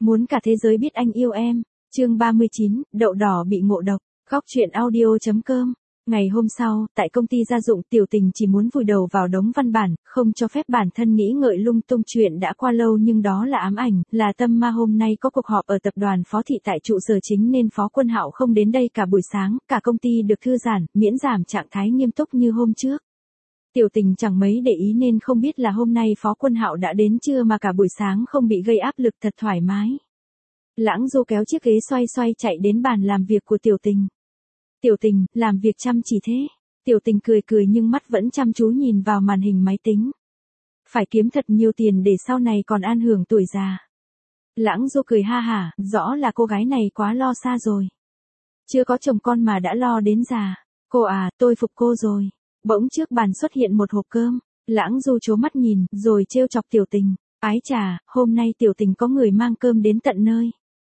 Muốn cả thế giới biết anh yêu em. Chương 39, đậu đỏ bị ngộ độc. Góc truyện audio.com. Ngày hôm sau, tại công ty gia dụng, Tiểu Tình chỉ muốn vùi đầu vào đống văn bản, không cho phép bản thân nghĩ ngợi lung tung. Chuyện đã qua lâu nhưng đó là ám ảnh, là tâm ma. Hôm nay có cuộc họp ở tập đoàn Phó Thị tại trụ sở chính nên Phó Quân Hạo không đến đây cả buổi sáng, cả công ty được thư giãn, miễn giảm trạng thái nghiêm túc như hôm trước. Tiểu Tình chẳng mấy để ý nên không biết là hôm nay Phó Quân Hạo đã đến chưa, mà cả buổi sáng không bị gây áp lực, thật thoải mái. Lãng Du kéo chiếc ghế xoay xoay chạy đến bàn làm việc của Tiểu Tình. Tiểu Tình, làm việc chăm chỉ thế. Tiểu Tình cười cười nhưng mắt vẫn chăm chú nhìn vào màn hình máy tính. Phải kiếm thật nhiều tiền để sau này còn an hưởng tuổi già. Lãng Du cười ha hả, rõ là cô gái này quá lo xa rồi. Chưa có chồng con mà đã lo đến già. Cô à, tôi phục cô rồi. Bỗng trước bàn xuất hiện một hộp cơm. Lãng Du trố mắt nhìn, rồi trêu chọc Tiểu Tình. Ái chà, hôm nay Tiểu Tình có người mang cơm đến tận nơi.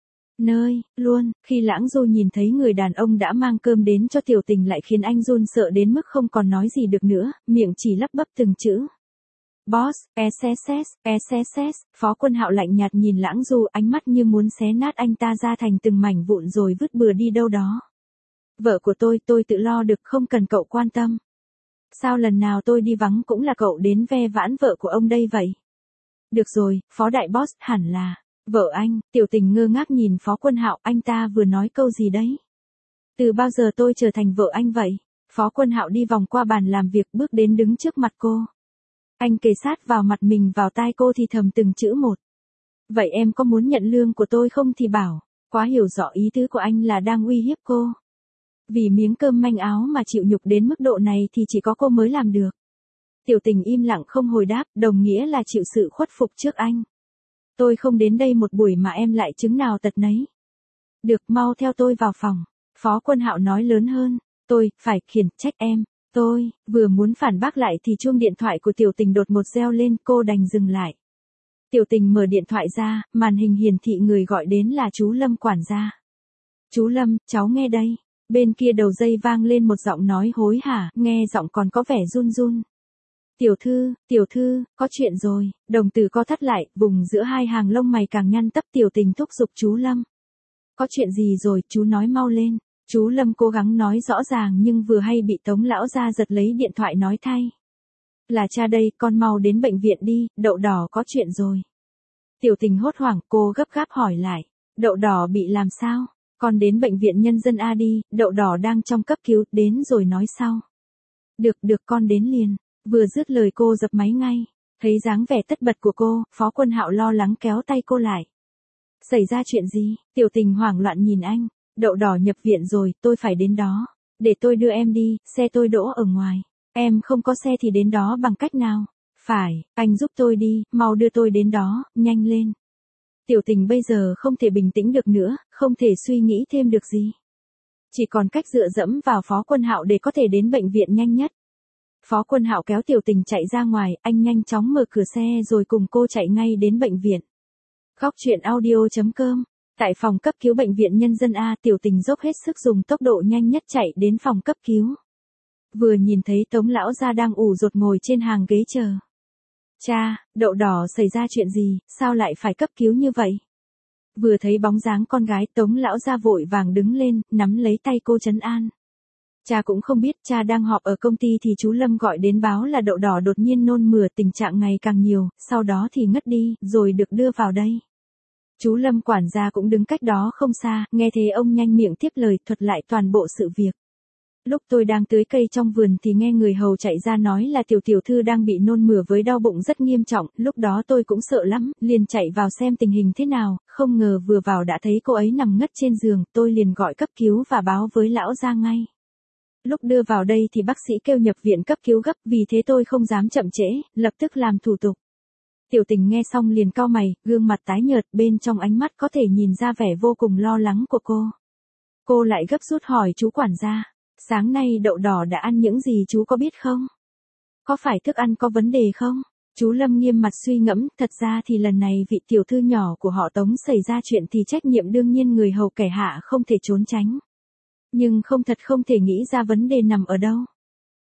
Luôn, khi Lãng Du nhìn thấy người đàn ông đã mang cơm đến cho Tiểu Tình lại khiến anh run sợ đến mức không còn nói gì được nữa, miệng chỉ lắp bắp từng chữ. Boss, SSS, Phó Quân Hạo lạnh nhạt nhìn Lãng Du, ánh mắt như muốn xé nát anh ta ra thành từng mảnh vụn rồi vứt bừa đi đâu đó. Vợ của tôi tự lo được, không cần cậu quan tâm. Sao lần nào tôi đi vắng cũng là cậu đến ve vãn vợ của ông đây vậy? Được rồi, Phó Đại Boss, hẳn là vợ anh. Tiểu Tình ngơ ngác nhìn Phó Quân Hạo, anh ta vừa nói câu gì đấy? Từ bao giờ tôi trở thành vợ anh vậy? Phó Quân Hạo đi vòng qua bàn làm việc, bước đến đứng trước mặt cô. Anh kề sát vào mặt mình vào tai cô thì thầm từng chữ một. Vậy em có muốn nhận lương của tôi không thì bảo. Quá hiểu rõ ý tứ của anh là đang uy hiếp cô. Vì miếng cơm manh áo mà chịu nhục đến mức độ này thì chỉ có cô mới làm được. Tiểu Tình im lặng không hồi đáp, đồng nghĩa là chịu sự khuất phục trước anh. Tôi không đến đây một buổi mà em lại chứng nào tật nấy. Được, mau theo tôi vào phòng. Phó Quân Hạo nói lớn hơn. Tôi, phải, khiển trách em. Tôi, vừa muốn phản bác lại thì chuông điện thoại của Tiểu Tình đột ngột reo lên, cô đành dừng lại. Tiểu Tình mở điện thoại ra, màn hình hiển thị người gọi đến là chú Lâm quản gia. Chú Lâm, cháu nghe đây. Bên kia đầu dây vang lên một giọng nói hối hả, nghe giọng còn có vẻ run run. Tiểu thư, có chuyện rồi. Đồng tử co thắt lại, vùng giữa hai hàng lông mày càng nhăn tấp. Tiểu Tình thúc giục chú Lâm. Có chuyện gì rồi, chú nói mau lên. Chú Lâm cố gắng nói rõ ràng nhưng vừa hay bị Tống lão gia giật lấy điện thoại nói thay. Là cha đây, con mau đến bệnh viện đi, đậu đỏ có chuyện rồi. Tiểu Tình hốt hoảng, cô gấp gáp hỏi lại. Đậu đỏ bị làm sao? Con đến bệnh viện nhân dân A đi, đậu đỏ đang trong cấp cứu, đến rồi nói sau. Được con đến liền. Vừa dứt lời cô dập máy ngay. Thấy dáng vẻ tất bật của cô, Phó Quân Hạo lo lắng kéo tay cô lại. Xảy ra chuyện gì? Tiểu Tình hoảng loạn nhìn anh. Đậu đỏ nhập viện rồi, tôi phải đến đó. Để tôi đưa em đi, xe tôi đỗ ở ngoài. Em không có xe thì đến đó bằng cách nào? Phải, anh giúp tôi đi, mau đưa tôi đến đó, nhanh lên. Tiểu Tình bây giờ không thể bình tĩnh được nữa, không thể suy nghĩ thêm được gì. Chỉ còn cách dựa dẫm vào Phó Quân Hạo để có thể đến bệnh viện nhanh nhất. Phó Quân Hạo kéo Tiểu Tình chạy ra ngoài, anh nhanh chóng mở cửa xe rồi cùng cô chạy ngay đến bệnh viện. Góc truyện audio.com. Tại phòng cấp cứu bệnh viện nhân dân A, Tiểu Tình dốc hết sức dùng tốc độ nhanh nhất chạy đến phòng cấp cứu. Vừa nhìn thấy Tống lão gia đang ủ rột ngồi trên hàng ghế chờ. Cha, đậu đỏ xảy ra chuyện gì, sao lại phải cấp cứu như vậy? Vừa thấy bóng dáng con gái, Tống lão gia vội vàng đứng lên, nắm lấy tay cô trấn an. Cha cũng không biết, cha đang họp ở công ty thì chú Lâm gọi đến báo là đậu đỏ đột nhiên nôn mửa, tình trạng ngày càng nhiều, sau đó thì ngất đi, rồi được đưa vào đây. Chú Lâm quản gia cũng đứng cách đó không xa, nghe thế ông nhanh miệng tiếp lời thuật lại toàn bộ sự việc. Lúc tôi đang tưới cây trong vườn thì nghe người hầu chạy ra nói là tiểu thư đang bị nôn mửa với đau bụng rất nghiêm trọng, lúc đó tôi cũng sợ lắm, liền chạy vào xem tình hình thế nào, không ngờ vừa vào đã thấy cô ấy nằm ngất trên giường, tôi liền gọi cấp cứu và báo với lão gia ngay. Lúc đưa vào đây thì bác sĩ kêu nhập viện cấp cứu gấp, vì thế tôi không dám chậm trễ, lập tức làm thủ tục. Tiểu Tình nghe xong liền cau mày, gương mặt tái nhợt, bên trong ánh mắt có thể nhìn ra vẻ vô cùng lo lắng của cô. Cô lại gấp rút hỏi chú quản gia, sáng nay đậu đỏ đã ăn những gì chú có biết không? Có phải thức ăn có vấn đề không? Chú Lâm nghiêm mặt suy ngẫm, thật ra thì lần này vị tiểu thư nhỏ của họ Tống xảy ra chuyện thì trách nhiệm đương nhiên người hầu kẻ hạ không thể trốn tránh. Nhưng không thể nghĩ ra vấn đề nằm ở đâu.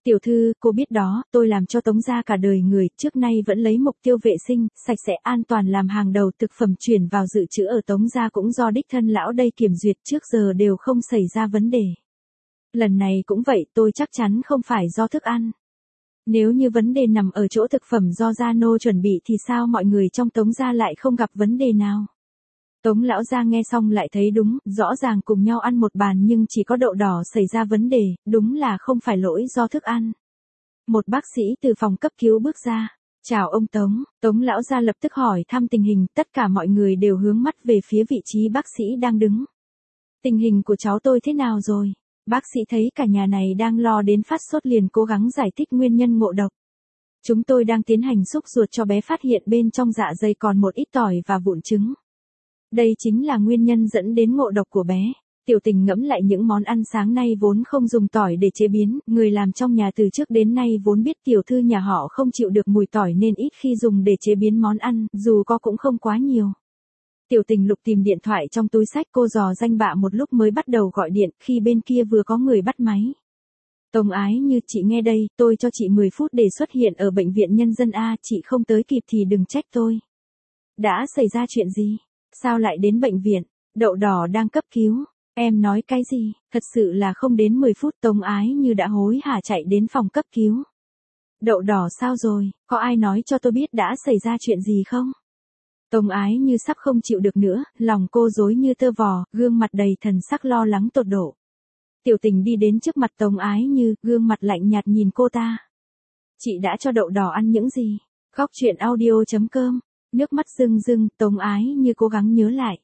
Tiểu thư, cô biết đó, tôi làm cho Tống gia cả đời người, trước nay vẫn lấy mục tiêu vệ sinh, sạch sẽ an toàn làm hàng đầu, thực phẩm chuyển vào dự trữ ở Tống gia cũng do đích thân lão đây kiểm duyệt, trước giờ đều không xảy ra vấn đề. Lần này cũng vậy, tôi chắc chắn không phải do thức ăn. Nếu như vấn đề nằm ở chỗ thực phẩm do Gia Nô chuẩn bị thì sao mọi người trong Tống gia lại không gặp vấn đề nào? Tống lão gia nghe xong lại thấy đúng, rõ ràng cùng nhau ăn một bàn nhưng chỉ có đậu đỏ xảy ra vấn đề, đúng là không phải lỗi do thức ăn. Một bác sĩ từ phòng cấp cứu bước ra. Chào ông Tống, Tống lão gia lập tức hỏi thăm tình hình, tất cả mọi người đều hướng mắt về phía vị trí bác sĩ đang đứng. Tình hình của cháu tôi thế nào rồi? Bác sĩ thấy cả nhà này đang lo đến phát sốt liền cố gắng giải thích nguyên nhân ngộ độc. Chúng tôi đang tiến hành xúc ruột cho bé, phát hiện bên trong dạ dày còn một ít tỏi và vụn trứng. Đây chính là nguyên nhân dẫn đến ngộ độc của bé. Tiểu Tình ngẫm lại những món ăn sáng nay vốn không dùng tỏi để chế biến, người làm trong nhà từ trước đến nay vốn biết tiểu thư nhà họ không chịu được mùi tỏi nên ít khi dùng để chế biến món ăn, dù có cũng không quá nhiều. Tiểu Tình lục tìm điện thoại trong túi xách, cô dò danh bạ một lúc mới bắt đầu gọi điện, khi bên kia vừa có người bắt máy. Tống Ái Như, chị nghe đây, tôi cho chị 10 phút để xuất hiện ở bệnh viện nhân dân A, chị không tới kịp thì đừng trách tôi. Đã xảy ra chuyện gì? Sao lại đến bệnh viện? Đậu đỏ đang cấp cứu. Em nói cái gì? Thật sự là không đến 10 phút, Tống Ái Như đã hối hả chạy đến phòng cấp cứu. Đậu đỏ sao rồi? Có ai nói cho tôi biết đã xảy ra chuyện gì không? Tống Ái Như sắp không chịu được nữa, lòng cô rối như tơ vò, gương mặt đầy thần sắc lo lắng tột độ. Tiểu Tình đi đến trước mặt Tống Ái Như, gương mặt lạnh nhạt nhìn cô ta. Chị đã cho đậu đỏ ăn những gì? Khóc chuyện audio.com. Nước mắt rưng rưng, Tống Ái Như cố gắng nhớ lại.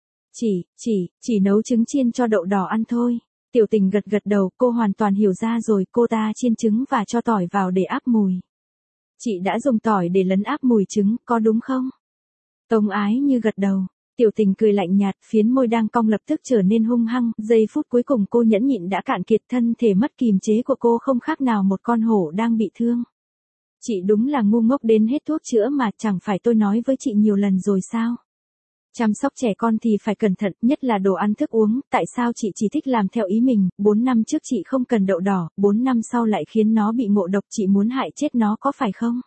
Chỉ nấu trứng chiên cho đậu đỏ ăn thôi. Tiểu Tình gật gật đầu, cô hoàn toàn hiểu ra rồi, cô ta chiên trứng và cho tỏi vào để áp mùi. Chị đã dùng tỏi để lấn áp mùi trứng, có đúng không? Tống Ái Như gật đầu. Tiểu Tình cười lạnh nhạt, phiến môi đang cong lập tức trở nên hung hăng, giây phút cuối cùng cô nhẫn nhịn đã cạn kiệt, thân thể mất kìm chế của cô không khác nào một con hổ đang bị thương. Chị đúng là ngu ngốc đến hết thuốc chữa mà, chẳng phải tôi nói với chị nhiều lần rồi sao? Chăm sóc trẻ con thì phải cẩn thận, nhất là đồ ăn thức uống, tại sao chị chỉ thích làm theo ý mình, 4 năm trước chị không cần đậu đỏ, 4 năm sau lại khiến nó bị ngộ độc, chị muốn hại chết nó có phải không?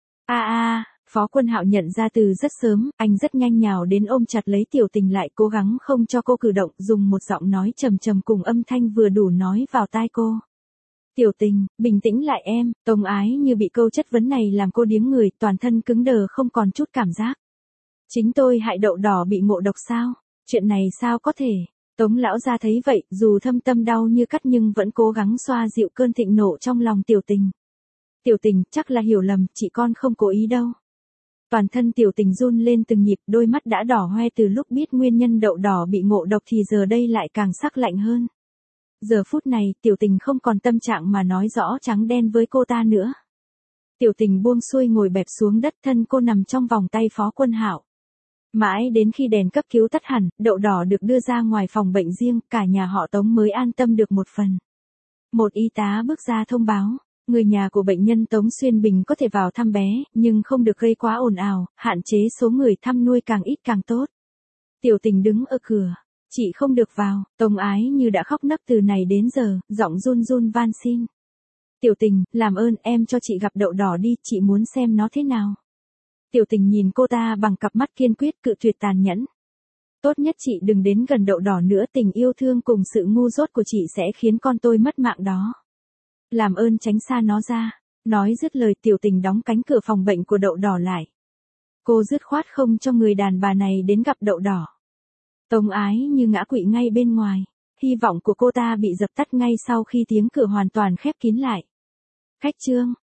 Phó Quân Hạo nhận ra từ rất sớm, anh rất nhanh nhào đến ôm chặt lấy Tiểu Tình lại, cố gắng không cho cô cử động, dùng một giọng nói trầm trầm cùng âm thanh vừa đủ nói vào tai cô. Tiểu Tình, bình tĩnh lại em. Tống Ái Như bị câu chất vấn này làm cô điếng người, toàn thân cứng đờ không còn chút cảm giác. Chính tôi hại đậu đỏ bị ngộ độc sao? Chuyện này sao có thể? Tống lão gia thấy vậy, dù thâm tâm đau như cắt nhưng vẫn cố gắng xoa dịu cơn thịnh nộ trong lòng Tiểu Tình. Tiểu Tình, chắc là hiểu lầm, chị con không cố ý đâu. Toàn thân Tiểu Tình run lên từng nhịp, đôi mắt đã đỏ hoe từ lúc biết nguyên nhân đậu đỏ bị ngộ độc thì giờ đây lại càng sắc lạnh hơn. Giờ phút này, Tiểu Tình không còn tâm trạng mà nói rõ trắng đen với cô ta nữa. Tiểu Tình buông xuôi ngồi bẹp xuống đất, thân cô nằm trong vòng tay Phó Quân Hạo. Mãi đến khi đèn cấp cứu tắt hẳn, đậu đỏ được đưa ra ngoài phòng bệnh riêng, cả nhà họ Tống mới an tâm được một phần. Một y tá bước ra thông báo, người nhà của bệnh nhân Tống Xuyên Bình có thể vào thăm bé, nhưng không được gây quá ồn ào, hạn chế số người thăm nuôi càng ít càng tốt. Tiểu Tình đứng ở cửa. Chị không được vào. Tống Ái Như đã khóc nấc từ này đến giờ, giọng run run van xin. Tiểu Tình, làm ơn em cho chị gặp đậu đỏ đi, chị muốn xem nó thế nào. Tiểu Tình nhìn cô ta bằng cặp mắt kiên quyết, cự tuyệt tàn nhẫn. Tốt nhất chị đừng đến gần đậu đỏ nữa, tình yêu thương cùng sự ngu dốt của chị sẽ khiến con tôi mất mạng đó. Làm ơn tránh xa nó ra. Nói dứt lời, Tiểu Tình đóng cánh cửa phòng bệnh của đậu đỏ lại. Cô dứt khoát không cho người đàn bà này đến gặp đậu đỏ. Tống Ái Như ngã quỵ ngay bên ngoài. Hy vọng của cô ta bị dập tắt ngay sau khi tiếng cửa hoàn toàn khép kín lại. Khách trương,